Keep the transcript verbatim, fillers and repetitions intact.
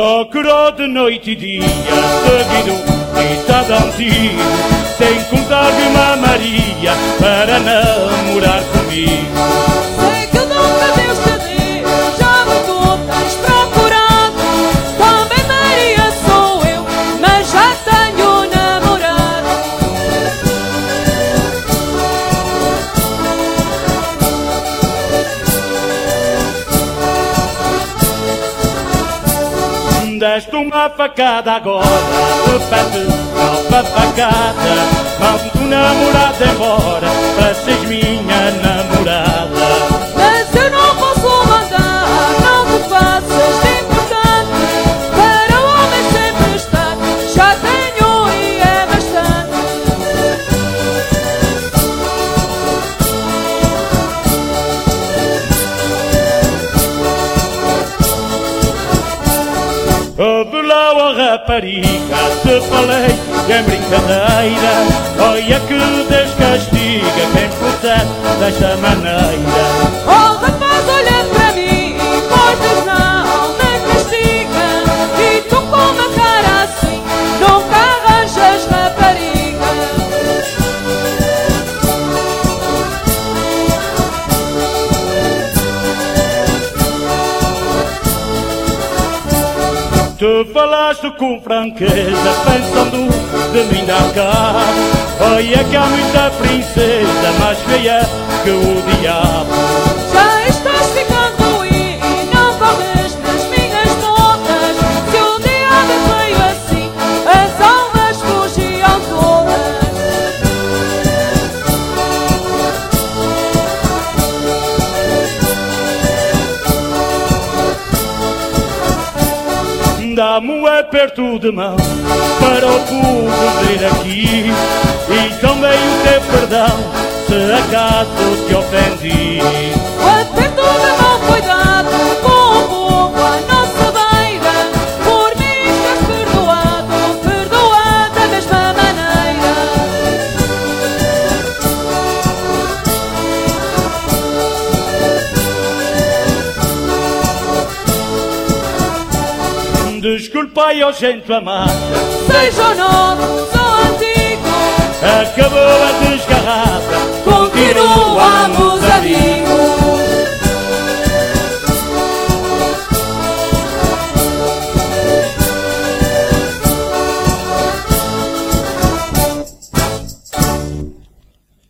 Procurou de noite e dia, seguido e está um tiro, sem contar de uma Maria para namorar comigo. Sei que nunca Deus te deu, já me tu tens procurado. Também Maria sou eu, mas já tenho namorado. Deste uma facada agora, repete nova facada. Mando o namorado embora, para seres minha namorada. Mas eu não posso mandar, não te faças de importante. Para o homem sempre estar, já tenho e é bastante. Ouve lá, ó rapariga, te falei em brincadeira. Olha que Deus castiga quem procede desta maneira. Oh rapaz, olha para mim, pois Deus não me castiga. E tu com uma cara assim, nunca arranjas rapariga. Tu falaste com franqueza, pensando de mim dar cá. Olha que há muita princesa mais feia que o diabo. Já estás ficando e não corres nas minhas botas. Se o diabo veio assim, as almas fugiam todas. Dá-me um aperto de mão para o povo vir aqui, e também o teu perdão se acaso te ofendi. O aperto de mão foi dado com o povo à nossa beira. Por mim estás perdoado, perdoado da mesma maneira. Desculpai, ó gente amada, Seja o novo